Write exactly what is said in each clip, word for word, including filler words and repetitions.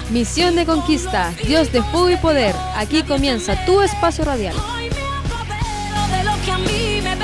Misión de conquista, Dios de fuego y poder. Aquí comienza tu espacio radial. Hoy me apodero de lo que a mí me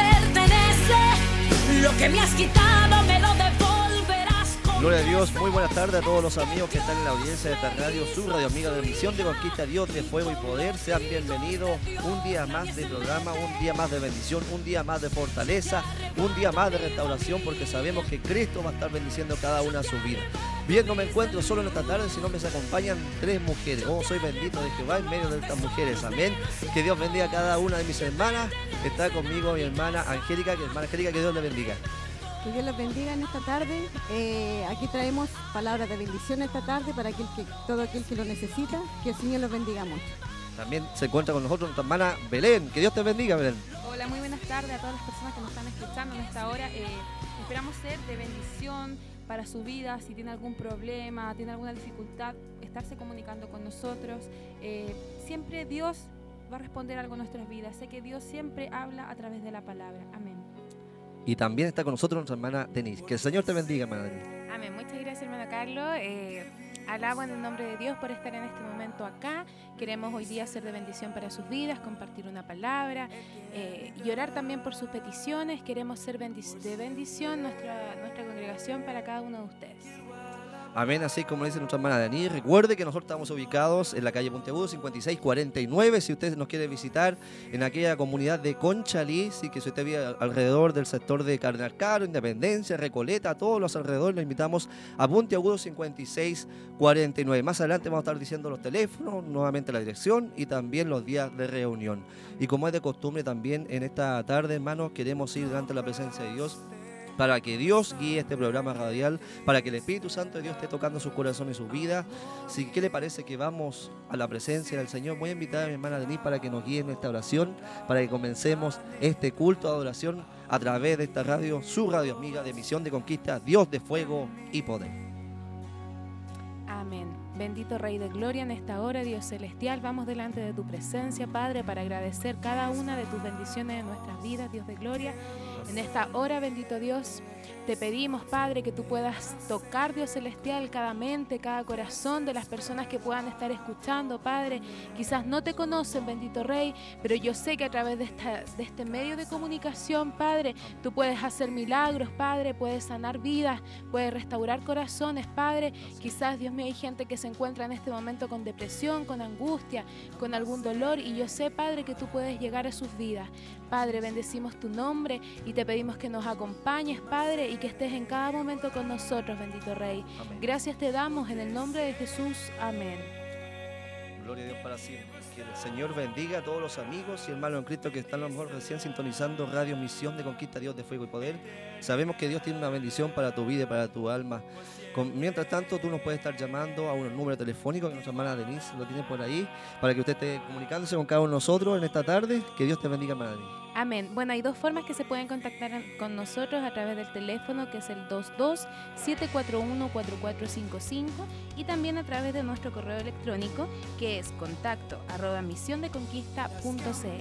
pertenece. Lo que me has quitado me lo devolverás. Gloria a Dios, muy buenas tardes a todos los amigos que están en la audiencia de esta radio, su radio amiga de Misión de Conquista, Dios de Fuego y Poder. Sean bienvenidos un día más de programa, un día más de bendición, un día más de fortaleza, un día más de restauración, porque sabemos que Cristo va a estar bendiciendo cada una de su vida. Bien, no me encuentro solo en esta tarde, sino me acompañan tres mujeres. Oh, soy bendito de Jehová en medio de estas mujeres, amén. Que Dios bendiga a cada una de mis hermanas. Está conmigo mi hermana Angélica, que hermana Angélica, que Dios le bendiga. Que Dios los bendiga en esta tarde. Eh, aquí traemos palabras de bendición esta tarde para aquel que, todo aquel que lo necesita. Que el Señor los bendiga mucho. También se encuentra con nosotros nuestra hermana Belén. Que Dios te bendiga, Belén. Hola, muy buenas tardes a todas las personas que nos están escuchando en esta hora. Eh, esperamos ser de bendición para su vida. Si tiene algún problema, tiene alguna dificultad, estarse comunicando con nosotros. Eh, siempre Dios va a responder algo en nuestras vidas. Sé que Dios siempre habla a través de la palabra. Amén. Y también está con nosotros nuestra hermana Denise. Que el Señor te bendiga, hermana Denise. Amén. Muchas gracias, hermano Carlos. Eh, alabo en el nombre de Dios por estar en este momento acá. Queremos hoy día ser de bendición para sus vidas, compartir una palabra eh, y orar también por sus peticiones. Queremos ser bendic- de bendición nuestra, nuestra congregación para cada uno de ustedes. Amén, así como dice nuestra hermana Denise. Recuerde que nosotros estamos ubicados en la calle Puntiagudo cincuenta y seis cuarenta y nueve. Si usted nos quiere visitar en aquella comunidad de Conchalí, sí, que si usted vive alrededor del sector de Cardenal Caro, Independencia, Recoleta, a todos los alrededores, lo invitamos a Puntiagudo cincuenta y seis cuarenta y nueve. Más adelante vamos a estar diciendo los teléfonos, nuevamente la dirección y también los días de reunión. Y como es de costumbre también en esta tarde, hermanos, queremos ir delante de la presencia de Dios para que Dios guíe este programa radial, para que el Espíritu Santo de Dios esté tocando su corazón y su vida. Así que, ¿qué le parece que vamos a la presencia del Señor? Voy a invitar a mi hermana Denise para que nos guíe en esta oración, para que comencemos este culto de adoración a través de esta radio, su radio amiga de Misión de Conquista, Dios de Fuego y Poder. Amén. Bendito Rey de Gloria, en esta hora, Dios Celestial, vamos delante de tu presencia, Padre, para agradecer cada una de tus bendiciones en nuestras vidas, Dios de Gloria. En esta hora, bendito Dios, te pedimos, Padre, que tú puedas tocar, Dios Celestial, cada mente, cada corazón de las personas que puedan estar escuchando, Padre. Quizás no te conocen, bendito Rey, pero yo sé que a través de, esta, de este medio de comunicación, Padre, tú puedes hacer milagros, Padre, puedes sanar vidas, puedes restaurar corazones, Padre. Quizás, Dios mío, hay gente que se encuentra en este momento con depresión, con angustia, con algún dolor, y yo sé, Padre, que tú puedes llegar a sus vidas. Padre, bendecimos tu nombre y te pedimos que nos acompañes, Padre, y que estés en cada momento con nosotros, bendito Rey. Amén. Gracias te damos en el nombre de Jesús. Amén. Gloria a Dios para siempre. Que el Señor bendiga a todos los amigos y hermanos en Cristo que están a lo mejor recién sintonizando Radio Misión de Conquista, Dios de Fuego y Poder. Sabemos que Dios tiene una bendición para tu vida y para tu alma. Con, mientras tanto, tú nos puedes estar llamando a un número telefónico que nuestra hermana Denise lo tiene por ahí, para que usted esté comunicándose con cada uno de nosotros en esta tarde. Que Dios te bendiga, hermana Denise. Amén. Bueno, hay dos formas que se pueden contactar con nosotros a través del teléfono, que es el dos dos siete cuatro uno cuatro cuatro cinco cinco, y también a través de nuestro correo electrónico, que es contacto arroba misión de conquista punto c l.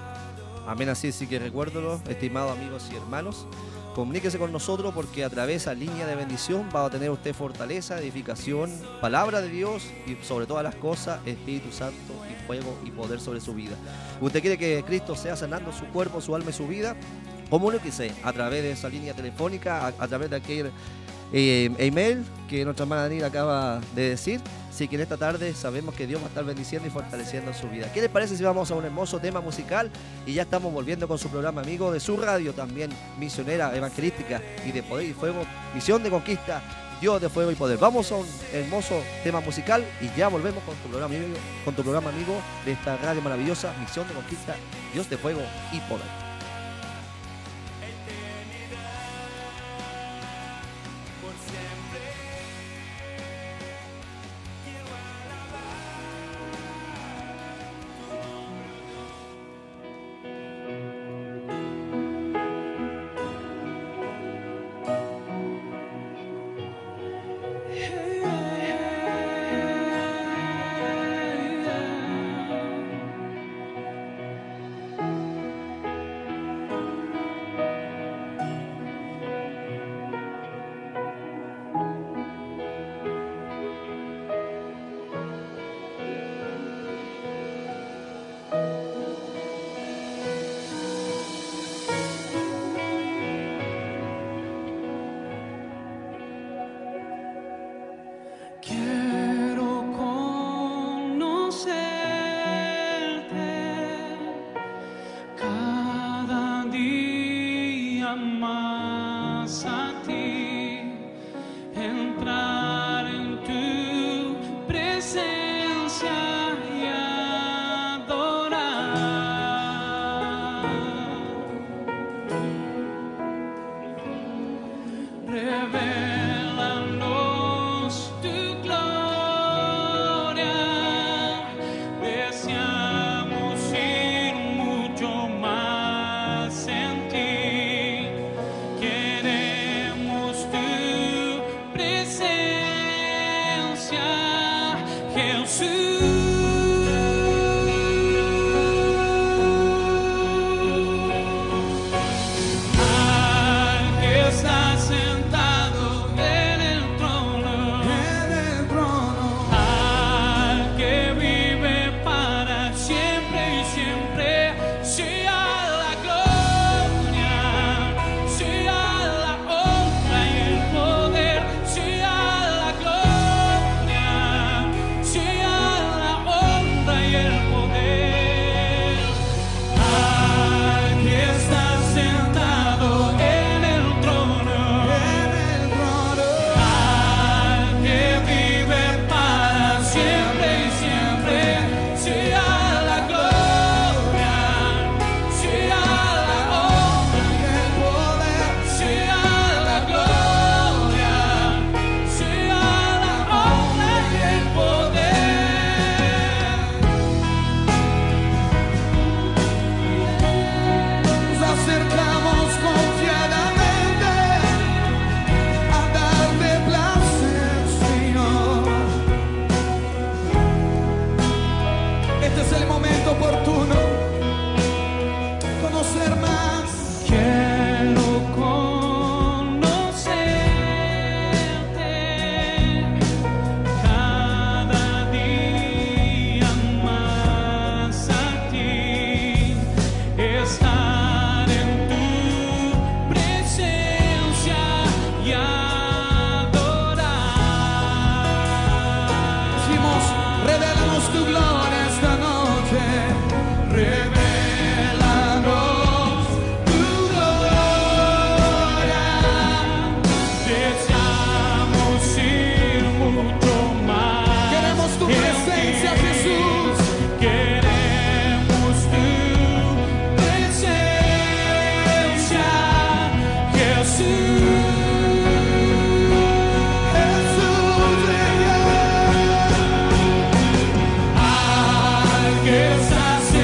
Amén, así, así que recuérdalo, estimados amigos y hermanos, comuníquese con nosotros porque a través de esa línea de bendición va a tener usted fortaleza, edificación, palabra de Dios y sobre todas las cosas, Espíritu Santo y fuego y poder sobre su vida. ¿Usted quiere que Cristo sea sanando su cuerpo, su alma y su vida? Comuníquese a través de esa línea telefónica, a, a través de aquel eh, email que nuestra hermana Daniela acaba de decir. Así que en esta tarde sabemos que Dios va a estar bendiciendo y fortaleciendo su vida. ¿Qué les parece si vamos a un hermoso tema musical? Y ya estamos volviendo con su programa amigo de su radio, también misionera, evangelística y de poder y fuego, Misión de Conquista, Dios de Fuego y Poder. Vamos a un hermoso tema musical y ya volvemos con tu programa amigo, con tu programa amigo de esta radio maravillosa, Misión de Conquista, Dios de Fuego y Poder. Que estás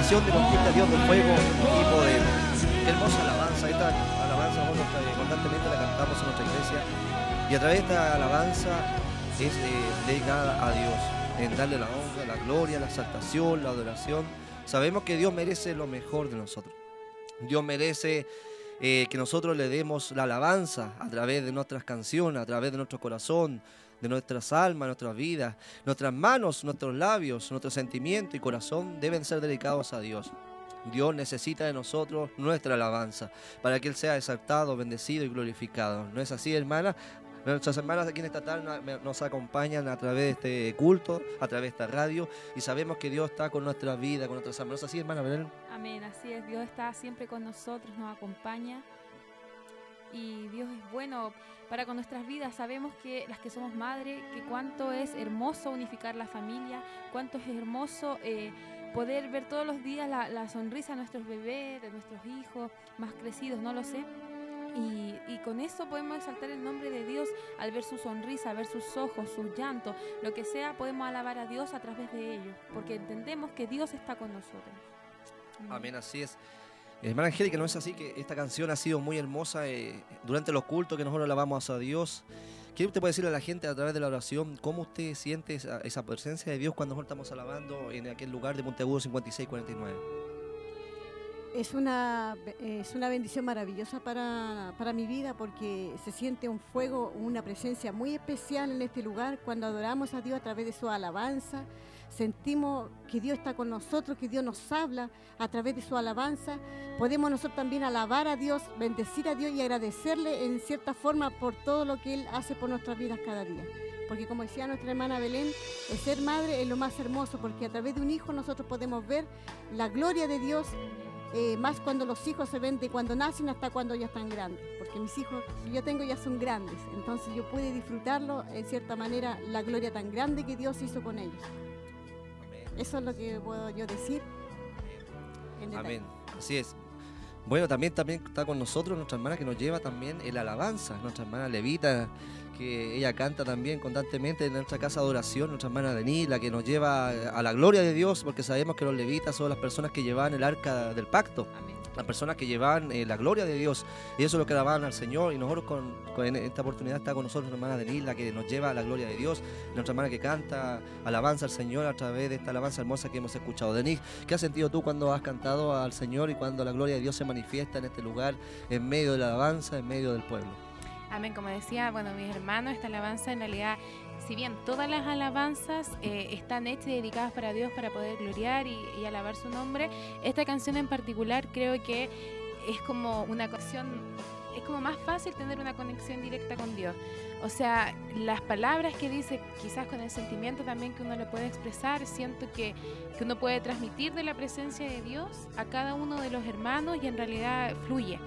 canción de Conquista Dios de Fuego y Poder. Qué hermosa alabanza. Esta alabanza nosotros constantemente la cantamos en nuestra iglesia. Y a través de esta alabanza es eh, dedicada a Dios, en darle la honra, la gloria, la exaltación, la adoración. Sabemos que Dios merece lo mejor de nosotros. Dios merece eh, que nosotros le demos la alabanza a través de nuestras canciones, a través de nuestro corazón, de nuestras almas, nuestras vidas. Nuestras manos, nuestros labios, nuestros sentimientos y corazón deben ser dedicados a Dios. Dios necesita de nosotros nuestra alabanza para que Él sea exaltado, bendecido y glorificado. ¿No es así, hermana? Nuestras hermanas aquí en esta tarde nos acompañan a través de este culto, a través de esta radio, y sabemos que Dios está con nuestra vida, con nuestras almas. ¿No es así, hermana Belén? Amén, así es. Dios está siempre con nosotros, nos acompaña. Y Dios es bueno para con nuestras vidas. Sabemos que las que somos madres, que cuánto es hermoso unificar la familia, cuánto es hermoso eh, poder ver todos los días la, la sonrisa de nuestros bebés, de nuestros hijos más crecidos, no lo sé. Y, y con eso podemos exaltar el nombre de Dios al ver su sonrisa, ver sus ojos, sus llantos, lo que sea, podemos alabar a Dios a través de ellos, porque entendemos que Dios está con nosotros. Amén, Amén, así es. Hermana Angélica, ¿no es así que esta canción ha sido muy hermosa eh, durante los cultos que nosotros alabamos a Dios? ¿Qué usted puede decirle a la gente a través de la oración? ¿Cómo usted siente esa, esa presencia de Dios cuando nosotros estamos alabando en aquel lugar de Monteagudo cincuenta y seis cuarenta y nueve? Es una, es una bendición maravillosa para, para mi vida porque se siente un fuego, una presencia muy especial en este lugar cuando adoramos a Dios a través de su alabanza. Sentimos que Dios está con nosotros, que Dios nos habla a través de su alabanza. Podemos nosotros también alabar a Dios, bendecir a Dios y agradecerle en cierta forma por todo lo que Él hace por nuestras vidas cada día. Porque como decía nuestra hermana Belén, el ser madre es lo más hermoso porque a través de un hijo nosotros podemos ver la gloria de Dios. Eh, más cuando los hijos se ven de cuando nacen hasta cuando ya están grandes, porque mis hijos que yo tengo ya son grandes, entonces yo pude disfrutarlo en cierta manera, la gloria tan grande que Dios hizo con ellos. Amén. Eso es lo que puedo yo decir. Amén, así es. Bueno, también, también está con nosotros nuestra hermana que nos lleva también en la alabanza, nuestra hermana Levita, que ella canta también constantemente en nuestra casa de adoración, nuestra hermana Denis, la que nos lleva a la gloria de Dios, porque sabemos que los levitas son las personas que llevaban el arca del pacto. Amén. Las personas que llevaban eh, la gloria de Dios, y eso es lo que alababan al Señor, y nosotros con, con en esta oportunidad está con nosotros nuestra hermana Denis, la que nos lleva a la gloria de Dios, nuestra hermana que canta alabanza al Señor a través de esta alabanza hermosa que hemos escuchado. Denis, ¿qué has sentido tú cuando has cantado al Señor y cuando la gloria de Dios se manifiesta en este lugar, en medio de la alabanza, en medio del pueblo? Amén, como decía, bueno, mis hermanos, esta alabanza en realidad, si bien todas las alabanzas eh, están hechas y dedicadas para Dios para poder gloriar y, y alabar su nombre, esta canción en particular creo que es como una conexión, es como más fácil tener una conexión directa con Dios. O sea, las palabras que dice, quizás con el sentimiento también que uno le puede expresar, siento que, que uno puede transmitir de la presencia de Dios a cada uno de los hermanos y en realidad fluye.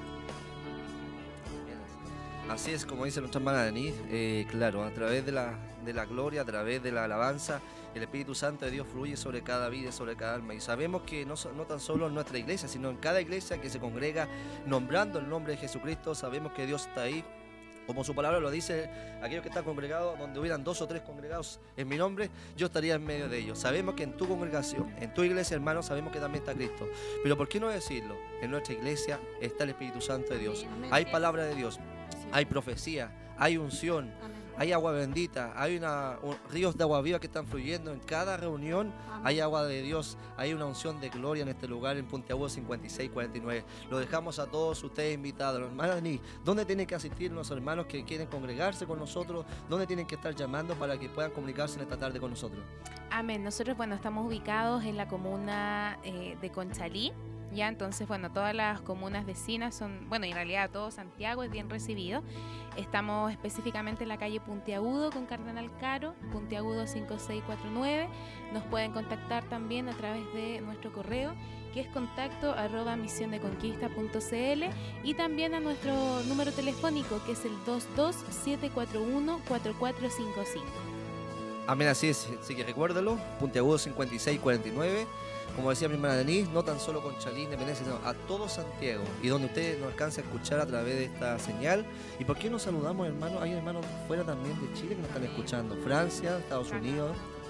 Así es, como dice nuestra hermana Denis, eh, claro, a través de la, de la gloria, a través de la alabanza, el Espíritu Santo de Dios fluye sobre cada vida, sobre cada alma. Y sabemos que no, no tan solo en nuestra iglesia, sino en cada iglesia que se congrega nombrando el nombre de Jesucristo, sabemos que Dios está ahí. Como su palabra lo dice, aquellos que están congregados, donde hubieran dos o tres congregados en mi nombre, yo estaría en medio de ellos. Sabemos que en tu congregación, en tu iglesia, hermano, sabemos que también está Cristo. Pero ¿por qué no decirlo? En nuestra iglesia está el Espíritu Santo de Dios. Hay palabra de Dios. Hay profecía, hay unción, Amén. Hay agua bendita, hay una, un, ríos de agua viva que están fluyendo. En cada reunión Amén. Hay agua de Dios, hay una unción de gloria en este lugar en Monteagudo cincuenta y seis cuarenta y nueve. Lo dejamos a todos ustedes invitados. Hermanos, ¿dónde tienen que asistir los hermanos que quieren congregarse con nosotros? ¿Dónde tienen que estar llamando para que puedan comunicarse en esta tarde con nosotros? Amén. Nosotros, bueno, estamos ubicados en la comuna eh, de Conchalí. Ya, entonces, bueno, todas las comunas vecinas son, bueno, en realidad todo Santiago es bien recibido. Estamos específicamente en la calle Puntiagudo con Cardenal Caro, Puntiagudo cinco seis cuatro nueve. Nos pueden contactar también a través de nuestro correo, que es contacto arroba misiondeconquista punto cl, y también a nuestro número telefónico, que es el dos dos siete cuatro uno cuatro cuatro cinco cinco. Amén, así es, así que recuérdalo, Puntiagudo cincuenta y seis cuarenta y nueve. Como decía mi hermana Denis, no tan solo con Chalí, Independencia, sino a todo Santiago, y donde usted nos alcance a escuchar a través de esta señal. ¿Y por qué nos saludamos, hermanos? Hay hermanos fuera también de Chile que nos están escuchando, Francia, Estados Unidos.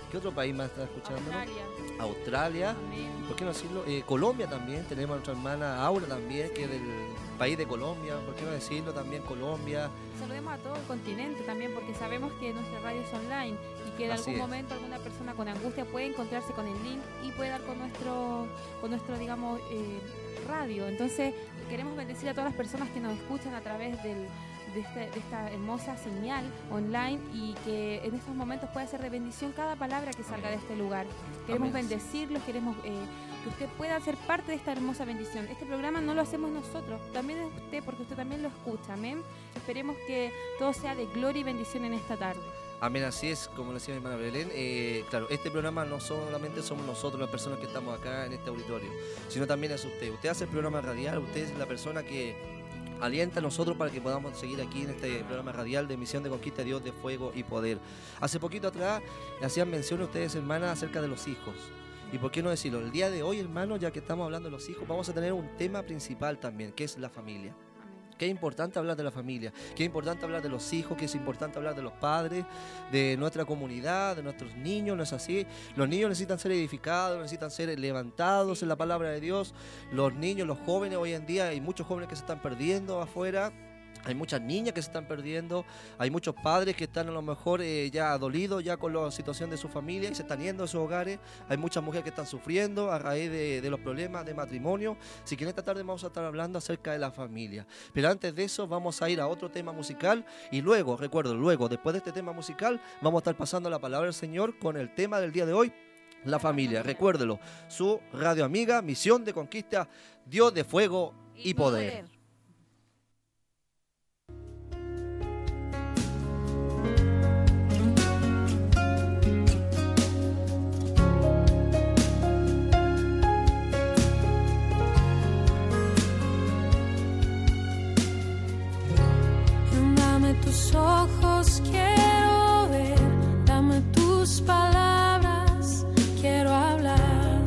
¿Qué otro país más está escuchando? Australia. Australia. Amén. ¿Por qué no decirlo? Eh, Colombia también, tenemos a nuestra hermana Aura también, que es del país de Colombia. ¿Por qué no decirlo? También Colombia. Saludemos a todo el continente también, porque sabemos que nuestra radio es online y que en Así algún es. momento alguna persona con angustia puede encontrarse con el link y puede dar con nuestro, con nuestro digamos, eh, radio. Entonces, queremos bendecir a todas las personas que nos escuchan a través del, de, este, de esta hermosa señal online y que en estos momentos pueda ser de bendición cada palabra que salga de este lugar. Queremos Amén. bendecirlos, queremos eh, que usted pueda ser parte de esta hermosa bendición. Este programa no lo hacemos nosotros, también es usted, porque usted también lo escucha, amén. Esperemos que todo sea de gloria y bendición en esta tarde. Amén, así es, como decía mi hermana Belén. Eh, claro, este programa no solamente somos nosotros las personas que estamos acá en este auditorio, sino también es usted. Usted hace el programa radial, usted es la persona que alienta a nosotros para que podamos seguir aquí en este programa radial de Misión de Conquista de Dios de Fuego y Poder. Hace poquito atrás le hacían mención a ustedes, hermanas, acerca de los hijos. Y por qué no decirlo, el día de hoy, hermano, ya que estamos hablando de los hijos, vamos a tener un tema principal también, que es la familia. Qué importante hablar de la familia, qué importante hablar de los hijos, qué es importante hablar de los padres, de nuestra comunidad, de nuestros niños, ¿no es así? Los niños necesitan ser edificados, necesitan ser levantados en la palabra de Dios. Los niños, los jóvenes, hoy en día hay muchos jóvenes que se están perdiendo afuera. Hay muchas niñas que se están perdiendo, hay muchos padres que están a lo mejor eh, ya dolidos ya con la situación de su familia y se están yendo de sus hogares. Hay muchas mujeres que están sufriendo a raíz de, de los problemas de matrimonio. Así que en esta tarde vamos a estar hablando acerca de la familia. Pero antes de eso vamos a ir a otro tema musical y luego, recuerdo, luego, después de este tema musical, vamos a estar pasando la palabra del Señor con el tema del día de hoy, la familia. Recuérdelo, su radio amiga, Misión de Conquista, Dios de Fuego y Poder. Tus ojos quiero ver, dame tus palabras, quiero hablar,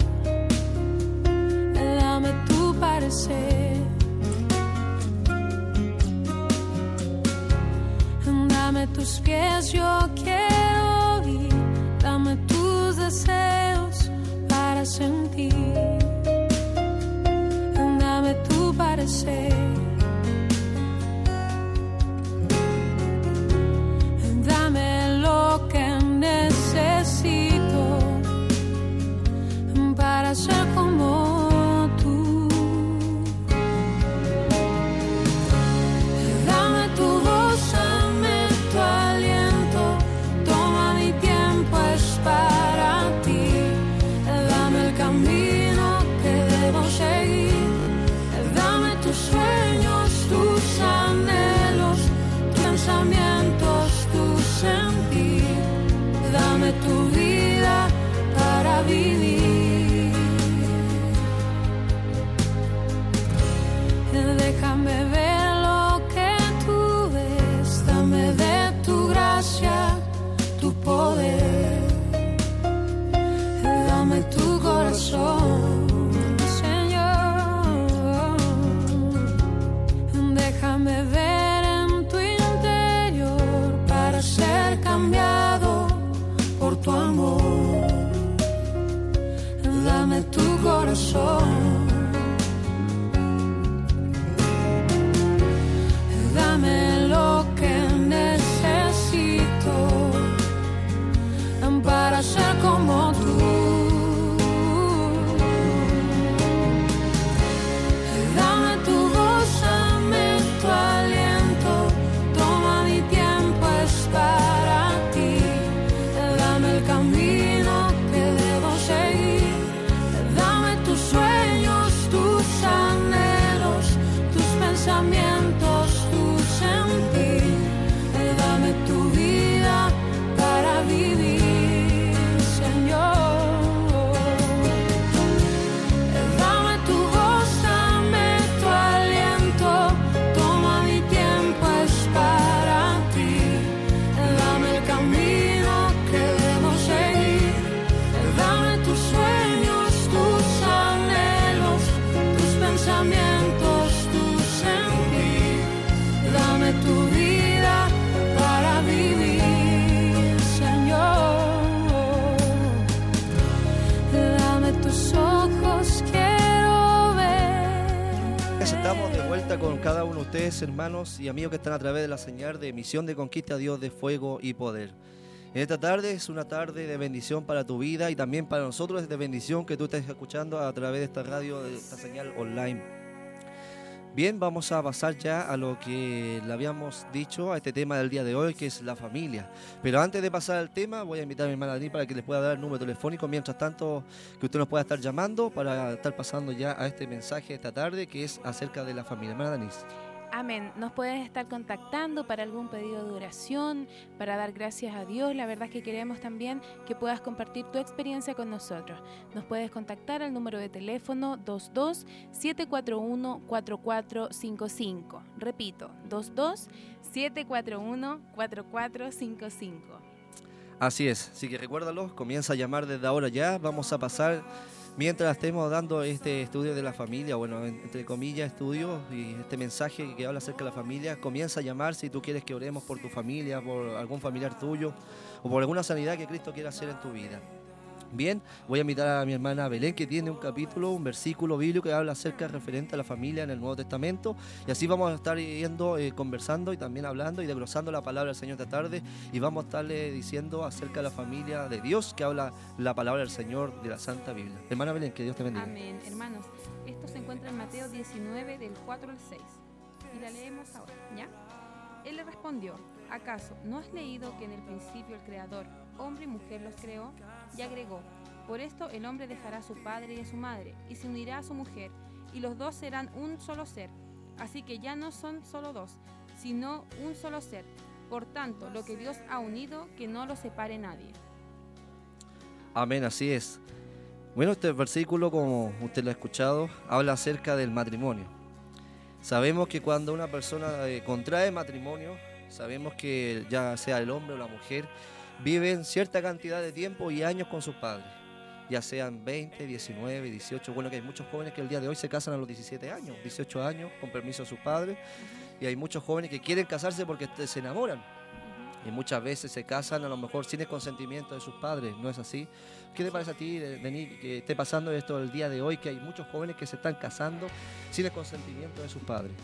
dame tu parecer, dame tus pies, yo quiero ir, dame tus deseos para sentir, dame tu parecer. Dame lo que necesito para ser como tú. Dame tu voz, dame tu aliento. Toma mi tiempo, es para ti. Dame el camino que debo seguir. Dame tus sueños, tus anhelos, tus pensamientos, sentir, dame tu vida para vivir. Déjame ver lo que tú ves, dame de tu gracia, tu poder, dame tu corazón, Señor. Déjame ver ser cambiado por tu amor, dame tu corazón, Estamos de vuelta con cada uno de ustedes, hermanos y amigos que están a través de la señal de emisión de Conquista Dios de Fuego y Poder. En esta tarde es una tarde de bendición para tu vida y también para nosotros es de bendición que tú estés escuchando a través de esta radio, de esta señal online. Bien, vamos a pasar ya a lo que le habíamos dicho, a este tema del día de hoy, que es la familia. Pero antes de pasar al tema, voy a invitar a mi hermana Dani para que les pueda dar el número telefónico, mientras tanto que usted nos pueda estar llamando para estar pasando ya a este mensaje esta tarde, que es acerca de la familia. Hermana Denise. Amén. Nos puedes estar contactando para algún pedido de oración, para dar gracias a Dios. La verdad es que queremos también que puedas compartir tu experiencia con nosotros. Nos puedes contactar al número de teléfono dos dos siete cuatro uno cuatro cuatro cinco cinco. Repito, dos dos siete cuatro uno cuatro cuatro cinco cinco. Así es, así que recuérdalo, comienza a llamar desde ahora ya. Vamos a pasar, mientras estemos dando este estudio de la familia, bueno, entre comillas, estudio y este mensaje que habla acerca de la familia, comienza a llamar si tú quieres que oremos por tu familia, por algún familiar tuyo o por alguna sanidad que Cristo quiera hacer en tu vida. Bien, voy a invitar a mi hermana Belén, que tiene un capítulo, un versículo bíblico que habla acerca referente a la familia en el Nuevo Testamento, y así vamos a estar yendo, eh, conversando y también hablando y desglosando la palabra del Señor esta tarde, y vamos a estarle diciendo acerca de la familia de Dios que habla la palabra del Señor de la Santa Biblia. Hermana Belén, que Dios te bendiga. Amén. Hermanos, esto se encuentra en Mateo diecinueve, del cuatro al seis. Y la leemos ahora, ¿ya? Él le respondió: ¿acaso no has leído que en el principio el Creador, hombre y mujer, los creó? Y agregó: por esto el hombre dejará a su padre y a su madre, y se unirá a su mujer, y los dos serán un solo ser. Así que ya no son solo dos, sino un solo ser. Por tanto, lo que Dios ha unido, que no lo separe nadie. Amén, así es. Bueno, este versículo, como usted lo ha escuchado, habla acerca del matrimonio. Sabemos que cuando una persona eh, contrae matrimonio, sabemos que ya sea el hombre o la mujer, viven cierta cantidad de tiempo y años con sus padres, ya sean veinte, diecinueve, dieciocho, bueno, que hay muchos jóvenes que el día de hoy se casan a los diecisiete años, dieciocho años, con permiso de sus padres, y hay muchos jóvenes que quieren casarse porque se enamoran, y muchas veces se casan a lo mejor sin el consentimiento de sus padres, ¿no es así? ¿Qué te parece a ti, Denis, que esté pasando esto el día de hoy, que hay muchos jóvenes que se están casando sin el consentimiento de sus padres?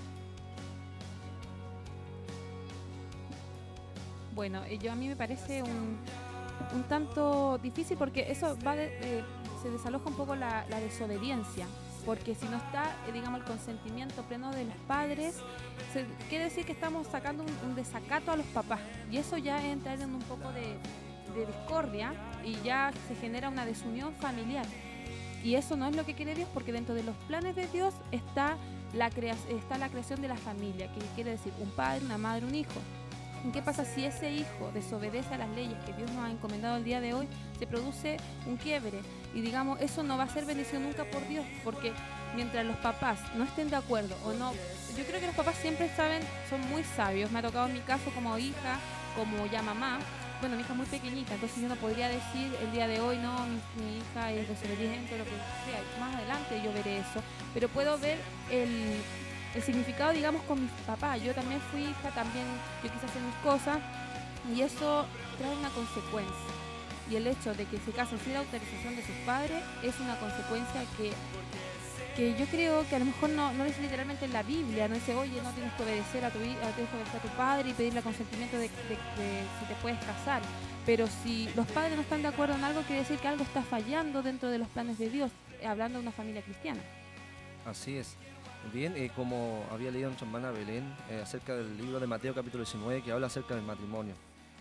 Bueno, eh, yo a mí me parece un, un tanto difícil porque eso va de, eh, se desaloja un poco la, la desobediencia, porque si no está, eh, digamos, el consentimiento pleno de los padres, se, quiere decir que estamos sacando un, un desacato a los papás, y eso ya entra en un poco de, de discordia y ya se genera una desunión familiar, y eso no es lo que quiere Dios, porque dentro de los planes de Dios está la, crea, está la creación de la familia, que quiere decir un padre, una madre, un hijo. ¿Qué pasa si ese hijo desobedece a las leyes que Dios nos ha encomendado el día de hoy? Se produce un quiebre y digamos, eso no va a ser bendición nunca por Dios, porque mientras los papás no estén de acuerdo o no, yo creo que los papás siempre saben, son muy sabios. Me ha tocado en mi caso como hija, como ya mamá. Bueno, mi hija es muy pequeñita, entonces yo no podría decir el día de hoy, no, mi, mi hija es desobediente o lo que sea. Más adelante yo veré eso, pero puedo ver el... el significado, digamos, con mi papá. Yo también fui hija, también yo quise hacer mis cosas, y eso trae una consecuencia. Y el hecho de que se casen sin la autorización de sus padres es una consecuencia que, que yo creo que a lo mejor no, no es literalmente en la Biblia, no dice, oye, no tienes que obedecer a tu, tienes que obedecer a tu padre y pedirle consentimiento de, de, de si te puedes casar. Pero si los padres no están de acuerdo en algo, quiere decir que algo está fallando dentro de los planes de Dios, hablando de una familia cristiana. Así es. Bien, eh, como había leído nuestra hermana Belén eh, acerca del libro de Mateo capítulo diecinueve, que habla acerca del matrimonio.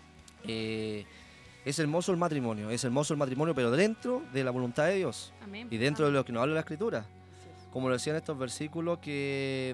Eh, es hermoso el matrimonio, es hermoso el matrimonio, pero dentro de la voluntad de Dios. Amén. Y dentro de lo que nos habla la Escritura. Como lo decían estos versículos, que